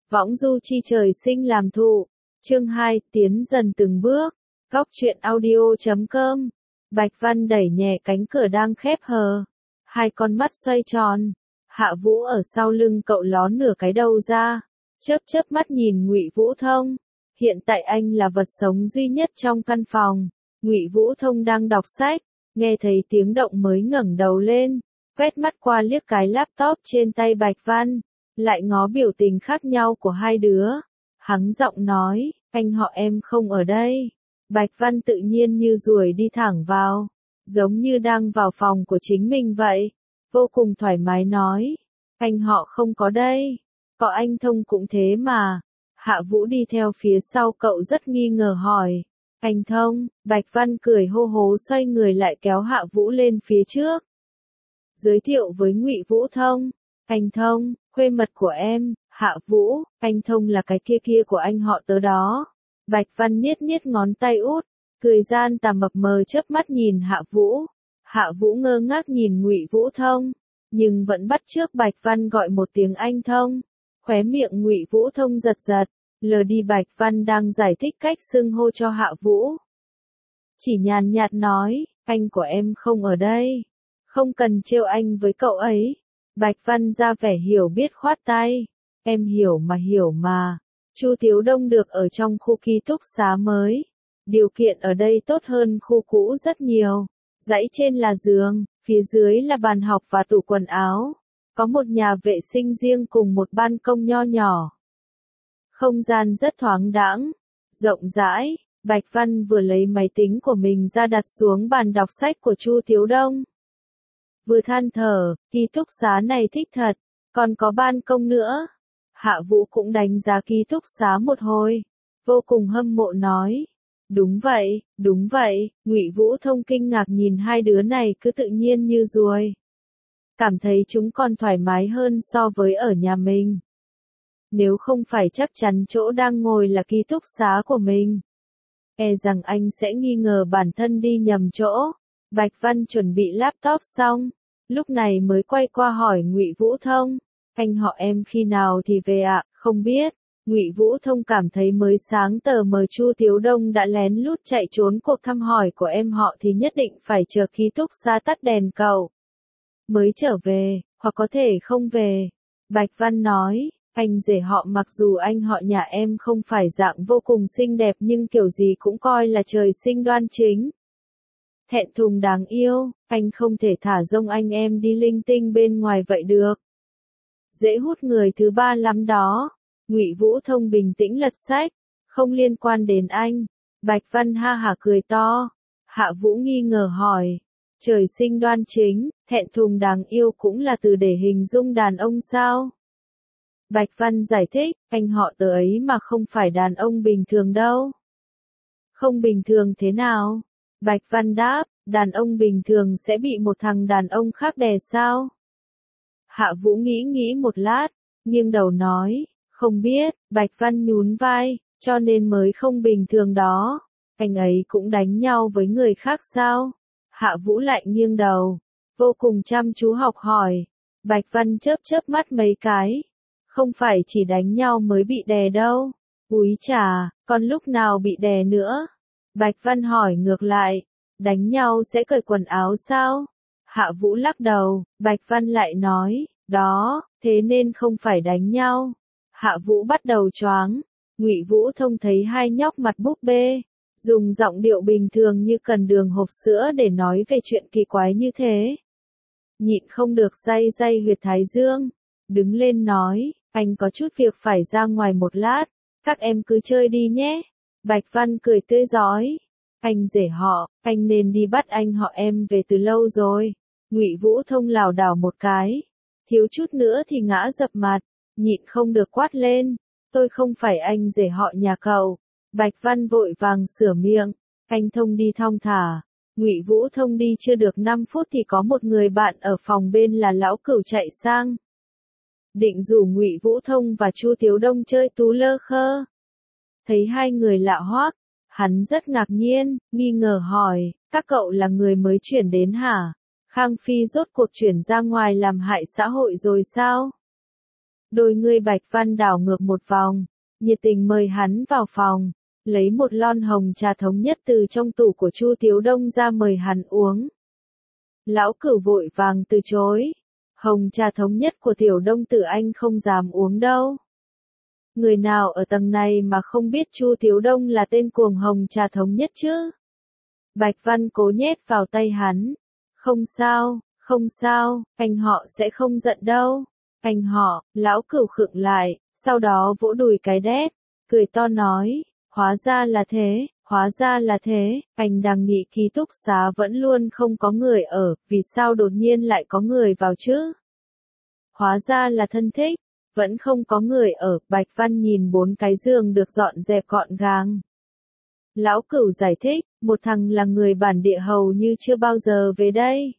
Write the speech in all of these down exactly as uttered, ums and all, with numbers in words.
Võng du chi trời sinh làm thụ. Chương hai, tiến dần từng bước. Góc truyện audio chấm com. Bạch Văn đẩy nhẹ cánh cửa đang khép hờ. Hai con mắt xoay tròn. Hạ Vũ ở sau lưng cậu ló nửa cái đầu ra. Chớp chớp mắt nhìn Ngụy Vũ Thông. Hiện tại anh là vật sống duy nhất trong căn phòng. Ngụy Vũ Thông đang đọc sách. Nghe thấy tiếng động mới ngẩng đầu lên. Quét mắt qua liếc cái laptop trên tay Bạch Văn. Lại ngó biểu tình khác nhau của hai đứa. Hắng giọng nói, anh họ em không ở đây. Bạch Văn tự nhiên như ruồi đi thẳng vào. Giống như đang vào phòng của chính mình vậy. Vô cùng thoải mái nói. Anh họ không có đây. Có anh Thông cũng thế mà. Hạ Vũ đi theo phía sau cậu rất nghi ngờ hỏi. Anh Thông, Bạch Văn cười hô hố xoay người lại kéo Hạ Vũ lên phía trước. Giới thiệu với Ngụy Vũ Thông. Anh Thông, khuê mật của em, Hạ Vũ, anh Thông là cái kia kia của anh họ tớ đó. Bạch Văn niết niết ngón tay út, cười gian tà mập mờ chớp mắt nhìn Hạ Vũ. Hạ Vũ ngơ ngác nhìn Ngụy Vũ Thông, nhưng vẫn bắt chước Bạch Văn gọi một tiếng anh Thông. Khóe miệng Ngụy Vũ Thông giật giật, lờ đi Bạch Văn đang giải thích cách xưng hô cho Hạ Vũ. Chỉ nhàn nhạt nói, anh của em không ở đây, không cần trêu anh với cậu ấy. Bạch Văn ra vẻ hiểu biết khoát tay. Em hiểu mà hiểu mà. Chu Tiếu Đông được ở trong khu ký túc xá mới. Điều kiện ở đây tốt hơn khu cũ rất nhiều. Dãy trên là giường, phía dưới là bàn học và tủ quần áo. Có một nhà vệ sinh riêng cùng một ban công nho nhỏ. Không gian rất thoáng đãng, rộng rãi. Bạch Văn vừa lấy máy tính của mình ra đặt xuống bàn đọc sách của Chu Tiếu Đông. Vừa than thở, ký túc xá này thích thật, còn có ban công nữa. Hạ Vũ cũng đánh giá ký túc xá một hồi, vô cùng hâm mộ nói. Đúng vậy, đúng vậy, Ngụy Vũ Thông kinh ngạc nhìn hai đứa này cứ tự nhiên như ruồi. Cảm thấy chúng còn thoải mái hơn so với ở nhà mình. Nếu không phải chắc chắn chỗ đang ngồi là ký túc xá của mình. E rằng anh sẽ nghi ngờ bản thân đi nhầm chỗ. Bạch Văn chuẩn bị laptop xong. Lúc này mới quay qua hỏi Ngụy Vũ Thông, anh họ em khi nào thì về ạ? À? Không biết. Ngụy Vũ Thông cảm thấy mới sáng tờ mờ Chu Tiếu Đông đã lén lút chạy trốn cuộc thăm hỏi của em họ thì nhất định phải chờ ký túc xá tắt đèn cầu mới trở về, hoặc có thể không về. Bạch Văn nói, anh rể họ mặc dù anh họ nhà em không phải dạng vô cùng xinh đẹp nhưng kiểu gì cũng coi là trời sinh đoan chính. Thẹn thùng đáng yêu, anh không thể thả rông anh em đi linh tinh bên ngoài vậy được. Dễ hút người thứ ba lắm đó. Ngụy Vũ Thông bình tĩnh lật sách, không liên quan đến anh. Bạch Văn ha hả cười to. Hạ Vũ nghi ngờ hỏi, trời sinh đoan chính, thẹn thùng đáng yêu cũng là từ để hình dung đàn ông sao? Bạch Văn giải thích, anh họ tớ ấy mà không phải đàn ông bình thường đâu. Không bình thường thế nào? Bạch Văn đáp, đàn ông bình thường sẽ bị một thằng đàn ông khác đè sao? Hạ Vũ nghĩ nghĩ một lát, nghiêng đầu nói, không biết. Bạch Văn nhún vai, cho nên mới không bình thường đó. Anh ấy cũng đánh nhau với người khác sao? Hạ Vũ lại nghiêng đầu, vô cùng chăm chú học hỏi. Bạch Văn chớp chớp mắt mấy cái. Không phải chỉ đánh nhau mới bị đè đâu. Úi chà, còn lúc nào bị đè nữa? Bạch Văn hỏi ngược lại, đánh nhau sẽ cởi quần áo sao? Hạ Vũ lắc đầu, Bạch Văn lại nói, đó, thế nên không phải đánh nhau. Hạ Vũ bắt đầu choáng. Ngụy Vũ Thông thấy hai nhóc mặt búp bê, dùng giọng điệu bình thường như cần đường hộp sữa để nói về chuyện kỳ quái như thế. Nhịn không được day day huyệt thái dương, đứng lên nói, anh có chút việc phải ra ngoài một lát, các em cứ chơi đi nhé. Bạch Văn cười tươi rói, anh rể họ, anh nên đi bắt anh họ em về từ lâu rồi. Ngụy Vũ Thông lảo đảo một cái, thiếu chút nữa thì ngã dập mặt, nhịn không được quát lên, tôi không phải anh rể họ nhà cậu. Bạch Văn vội vàng sửa miệng, anh Thông đi thong thả. Ngụy Vũ Thông đi chưa được năm phút thì có một người bạn ở phòng bên là lão cửu chạy sang. Định rủ Ngụy Vũ Thông và Chu Tiếu Đông chơi tú lơ khơ. Thấy hai người lạ hoắc, hắn rất ngạc nhiên, nghi ngờ hỏi, các cậu là người mới chuyển đến hả? Khang Phi rốt cuộc chuyển ra ngoài làm hại xã hội rồi sao? Đôi người Bạch Văn đảo ngược một vòng, nhiệt tình mời hắn vào phòng, lấy một lon hồng trà thống nhất từ trong tủ của Chu Tiếu Đông ra mời hắn uống. Lão Cửu vội vàng từ chối, hồng trà thống nhất của Tiểu Đông Tử anh không dám uống đâu. Người nào ở tầng này mà không biết Chu Tiếu Đông là tên cuồng hồng trà thống nhất chứ? Bạch Văn cố nhét vào tay hắn. Không sao, không sao, anh họ sẽ không giận đâu. Anh họ, Lão Cửu khựng lại, sau đó vỗ đùi cái đét, cười to nói, hóa ra là thế, hóa ra là thế, anh đang nghĩ ký túc xá vẫn luôn không có người ở, vì sao đột nhiên lại có người vào chứ? Hóa ra là thân thích, vẫn không có người ở, Bạch Văn nhìn bốn cái giường được dọn dẹp gọn gàng. Lão Cửu giải thích, một thằng là người bản địa hầu như chưa bao giờ về đây.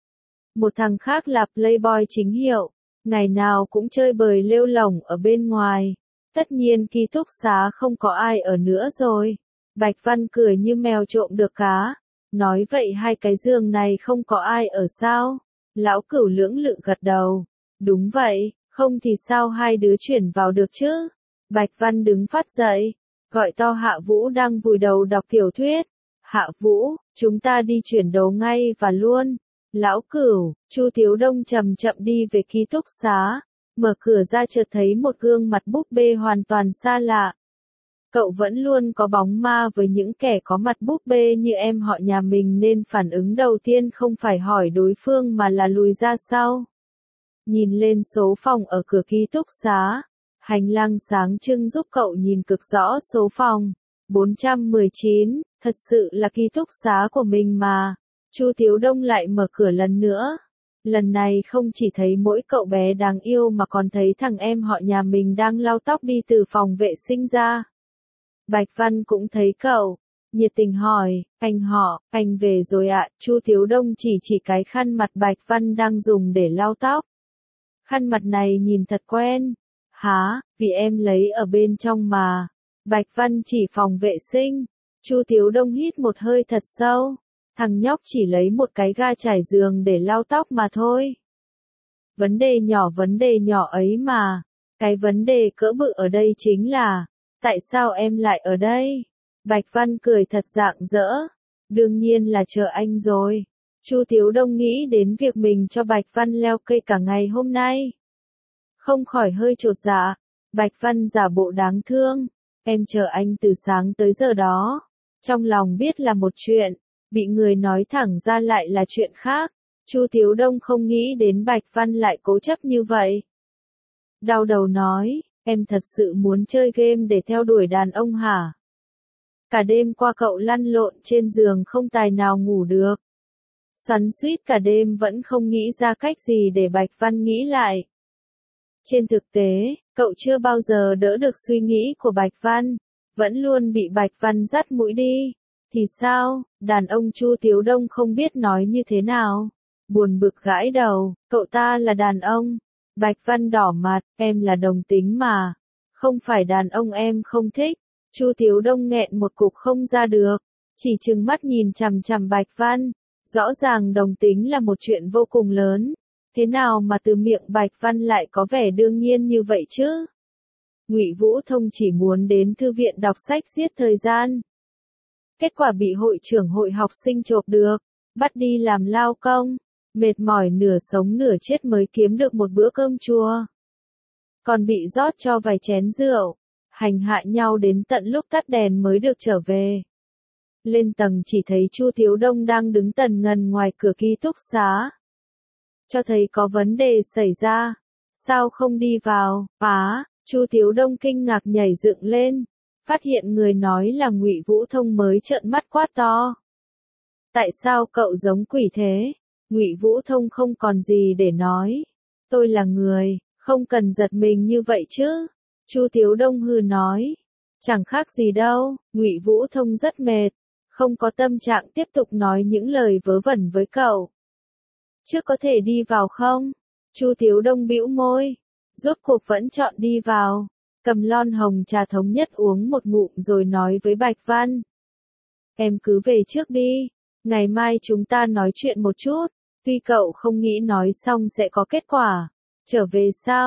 Một thằng khác là playboy chính hiệu, ngày nào cũng chơi bời lêu lổng ở bên ngoài. Tất nhiên ký túc xá không có ai ở nữa rồi. Bạch Văn cười như mèo trộm được cá. Nói vậy hai cái giường này không có ai ở sao? Lão Cửu lưỡng lự gật đầu. Đúng vậy, không thì sao hai đứa chuyển vào được chứ? Bạch Văn đứng phát dậy, gọi to Hạ Vũ đang vùi đầu đọc tiểu thuyết. Hạ Vũ, chúng ta đi chuyển đồ ngay và luôn. Lão Cửu, Chu Tiếu Đông chậm chậm đi về ký túc xá, mở cửa ra chợt thấy một gương mặt búp bê hoàn toàn xa lạ. Cậu vẫn luôn có bóng ma với những kẻ có mặt búp bê như em họ nhà mình nên phản ứng đầu tiên không phải hỏi đối phương mà là lùi ra sau. Nhìn lên số phòng ở cửa ký túc xá, hành lang sáng trưng giúp cậu nhìn cực rõ số phòng, bốn trăm mười chín, thật sự là ký túc xá của mình mà. Chu Tiếu Đông lại mở cửa lần nữa. Lần này không chỉ thấy mỗi cậu bé đáng yêu mà còn thấy thằng em họ nhà mình đang lau tóc đi từ phòng vệ sinh ra. Bạch Văn cũng thấy cậu, nhiệt tình hỏi, anh họ, anh về rồi ạ? Chu Tiếu Đông chỉ chỉ cái khăn mặt Bạch Văn đang dùng để lau tóc. Khăn mặt này nhìn thật quen. Hả, vì em lấy ở bên trong mà. Bạch Văn chỉ phòng vệ sinh. Chu Tiếu Đông hít một hơi thật sâu. Thằng nhóc chỉ lấy một cái ga trải giường để lau tóc mà thôi. Vấn đề nhỏ vấn đề nhỏ ấy mà. Cái vấn đề cỡ bự ở đây chính là, tại sao em lại ở đây? Bạch Văn cười thật rạng rỡ. Đương nhiên là chờ anh rồi. Chu Tiếu Đông nghĩ đến việc mình cho Bạch Văn leo cây cả ngày hôm nay. Không khỏi hơi chột dạ. Bạch Văn giả bộ đáng thương. Em chờ anh từ sáng tới giờ đó. Trong lòng biết là một chuyện, bị người nói thẳng ra lại là chuyện khác. Chu Tiếu Đông không nghĩ đến Bạch Văn lại cố chấp như vậy. Đau đầu nói, em thật sự muốn chơi game để theo đuổi đàn ông hả? Cả đêm qua cậu lăn lộn trên giường không tài nào ngủ được. Xoắn xuýt cả đêm vẫn không nghĩ ra cách gì để Bạch Văn nghĩ lại. Trên thực tế, cậu chưa bao giờ đỡ được suy nghĩ của Bạch Văn, vẫn luôn bị Bạch Văn dắt mũi đi. Thì sao, đàn ông Chu Tiếu Đông không biết nói như thế nào. Buồn bực gãi đầu, cậu ta là đàn ông. Bạch Văn đỏ mặt, em là đồng tính mà. Không phải đàn ông em không thích. Chu Tiếu Đông nghẹn một cục không ra được. Chỉ trừng mắt nhìn chằm chằm Bạch Văn. Rõ ràng đồng tính là một chuyện vô cùng lớn. Thế nào mà từ miệng Bạch Văn lại có vẻ đương nhiên như vậy chứ? Ngụy Vũ Thông chỉ muốn đến thư viện đọc sách giết thời gian. Kết quả bị hội trưởng hội học sinh chộp được, bắt đi làm lao công, mệt mỏi nửa sống nửa chết mới kiếm được một bữa cơm chua. Còn bị rót cho vài chén rượu, hành hạ nhau đến tận lúc tắt đèn mới được trở về. Lên tầng chỉ thấy Chu Tiếu Đông đang đứng tần ngần ngoài cửa ký túc xá. Cho thấy có vấn đề xảy ra. Sao không đi vào? Á, Chu Tiếu Đông kinh ngạc nhảy dựng lên. Phát hiện người nói là Ngụy Vũ Thông mới trợn mắt quát to. Tại sao cậu giống quỷ thế? Ngụy Vũ Thông không còn gì để nói. Tôi là người, không cần giật mình như vậy chứ. Chu Tiếu Đông hừ nói. Chẳng khác gì đâu, Ngụy Vũ Thông rất mệt. Không có tâm trạng tiếp tục nói những lời vớ vẩn với cậu. Trước có thể đi vào không? Chu Tiếu Đông bĩu môi. Rốt cuộc vẫn chọn đi vào. Cầm lon hồng trà thống nhất uống một ngụm rồi nói với Bạch Văn. Em cứ về trước đi. Ngày mai chúng ta nói chuyện một chút. Tuy cậu không nghĩ nói xong sẽ có kết quả. Trở về sao?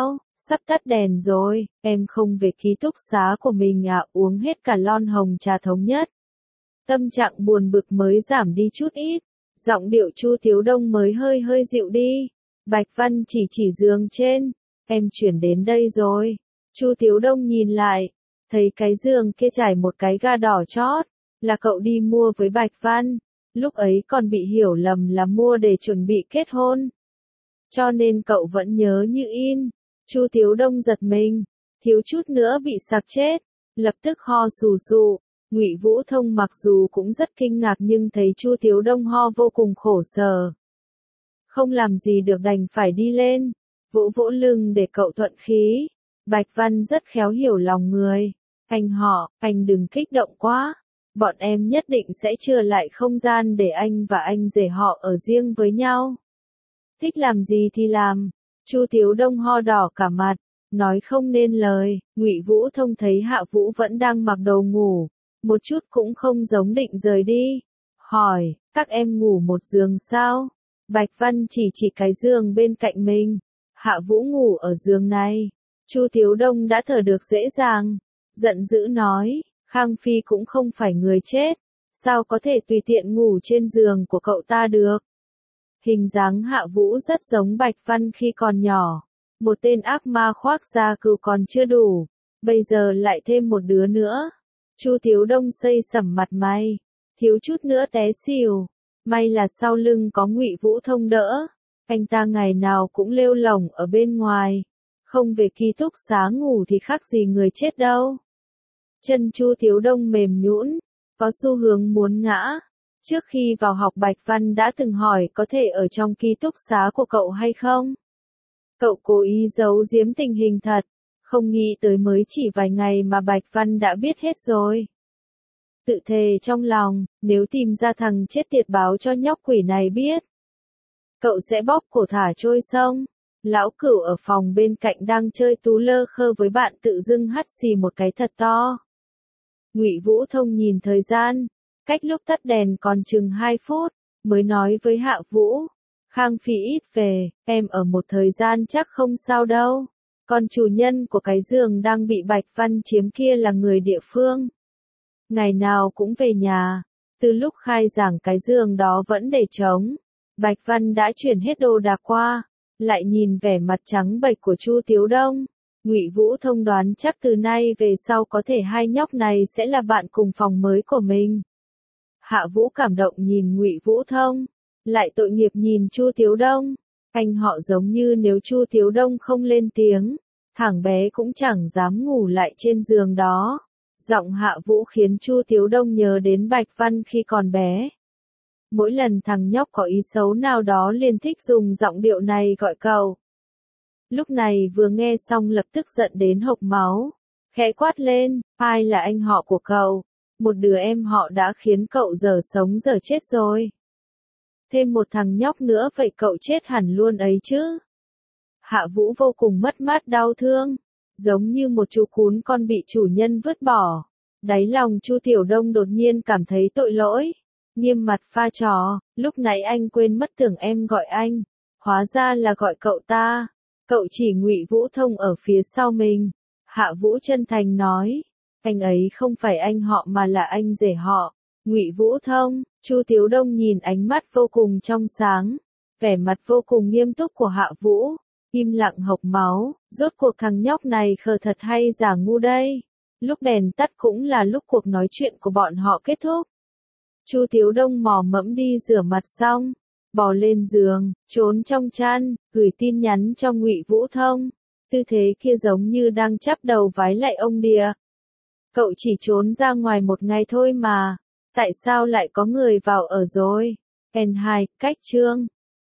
Sắp tắt đèn rồi, em không về ký túc xá của mình à, uống hết cả lon hồng trà thống nhất. Tâm trạng buồn bực mới giảm đi chút ít, giọng điệu Chu Tiếu Đông mới hơi hơi dịu đi. Bạch Văn chỉ chỉ giường trên, em chuyển đến đây rồi. Chu Tiếu Đông nhìn lại, thấy cái giường kia trải một cái ga đỏ chót, là cậu đi mua với Bạch Văn, lúc ấy còn bị hiểu lầm là mua để chuẩn bị kết hôn. Cho nên cậu vẫn nhớ như in. Chu Tiếu Đông giật mình, thiếu chút nữa bị sặc chết, lập tức ho sù sù. Ngụy Vũ Thông mặc dù cũng rất kinh ngạc nhưng thấy Chu Tiếu Đông ho vô cùng khổ sở. Không làm gì được đành phải đi lên, vỗ vỗ lưng để cậu thuận khí. Bạch Văn rất khéo hiểu lòng người. Anh họ, anh đừng kích động quá. Bọn em nhất định sẽ chừa lại không gian để anh và anh rể họ ở riêng với nhau. Thích làm gì thì làm. Chu Tiếu Đông ho đỏ cả mặt, nói không nên lời. Ngụy Vũ Thông thấy Hạ Vũ vẫn đang mặc đồ ngủ, một chút cũng không giống định rời đi. Hỏi, các em ngủ một giường sao? Bạch Văn chỉ chỉ cái giường bên cạnh mình. Hạ Vũ ngủ ở giường này. Chu Tiếu Đông đã thở được dễ dàng, giận dữ nói, Khang Phi cũng không phải người chết, sao có thể tùy tiện ngủ trên giường của cậu ta được. Hình dáng Hạ Vũ rất giống Bạch Văn khi còn nhỏ, một tên ác ma khoác da cừu còn chưa đủ, bây giờ lại thêm một đứa nữa. Chu Tiếu Đông xây sẩm mặt mày, thiếu chút nữa té xỉu, may là sau lưng có Ngụy Vũ Thông đỡ, anh ta ngày nào cũng lêu lổng ở bên ngoài, không về ký túc xá ngủ thì khác gì người chết đâu. Chân Chu Tiếu Đông mềm nhũn, có xu hướng muốn ngã. Trước khi vào học Bạch Văn đã từng hỏi có thể ở trong ký túc xá của cậu hay không? Cậu cố ý giấu giếm tình hình thật, không nghĩ tới mới chỉ vài ngày mà Bạch Văn đã biết hết rồi. Tự thề trong lòng, nếu tìm ra thằng chết tiệt báo cho nhóc quỷ này biết, cậu sẽ bóp cổ thả trôi sông. Lão Cửu ở phòng bên cạnh đang chơi tú lơ khơ với bạn tự dưng hắt xì một cái thật to. Ngụy Vũ Thông nhìn thời gian, cách lúc tắt đèn còn chừng hai phút, mới nói với Hạ Vũ, Khang Phi ít về, em ở một thời gian chắc không sao đâu. Còn chủ nhân của cái giường đang bị Bạch Văn chiếm kia là người địa phương. Ngày nào cũng về nhà, từ lúc khai giảng cái giường đó vẫn để trống. Bạch Văn đã chuyển hết đồ đạc qua, lại nhìn vẻ mặt trắng bệch của Chu Tiếu Đông. Ngụy Vũ Thông đoán chắc từ nay về sau có thể hai nhóc này sẽ là bạn cùng phòng mới của mình. Hạ Vũ cảm động nhìn Ngụy Vũ Thông, lại tội nghiệp nhìn Chu Tiếu Đông. Anh họ giống như nếu Chu Tiếu Đông không lên tiếng, thằng bé cũng chẳng dám ngủ lại trên giường đó. Giọng Hạ Vũ khiến Chu Tiếu Đông nhớ đến Bạch Văn khi còn bé. Mỗi lần thằng nhóc có ý xấu nào đó liền thích dùng giọng điệu này gọi cậu. Lúc này vừa nghe xong lập tức giận đến hộc máu, khẽ quát lên, ai là anh họ của cậu? Một đứa em họ đã khiến cậu giờ sống giờ chết rồi. Thêm một thằng nhóc nữa vậy cậu chết hẳn luôn ấy chứ. Hạ Vũ vô cùng mất mát đau thương, giống như một chú cún con bị chủ nhân vứt bỏ. Đáy lòng Chu Tiểu Đông đột nhiên cảm thấy tội lỗi, nghiêm mặt pha trò, lúc nãy anh quên mất tưởng em gọi anh, hóa ra là gọi cậu ta. Cậu chỉ Ngụy Vũ Thông ở phía sau mình. Hạ Vũ chân thành nói, anh ấy không phải anh họ mà là anh rể họ. Ngụy Vũ Thông. Chu Tiếu Đông nhìn ánh mắt vô cùng trong sáng, vẻ mặt vô cùng nghiêm túc của Hạ Vũ, im lặng hộc máu, rốt cuộc thằng nhóc này khờ thật hay giả ngu đây. Lúc đèn tắt cũng là lúc cuộc nói chuyện của bọn họ kết thúc. Chu Tiếu Đông mò mẫm đi rửa mặt xong, bò lên giường, trốn trong chăn, gửi tin nhắn cho Ngụy Vũ Thông. Tư thế kia giống như đang chắp đầu vái lại ông địa. Cậu chỉ trốn ra ngoài một ngày thôi mà, tại sao lại có người vào ở rồi? N hai, cách chương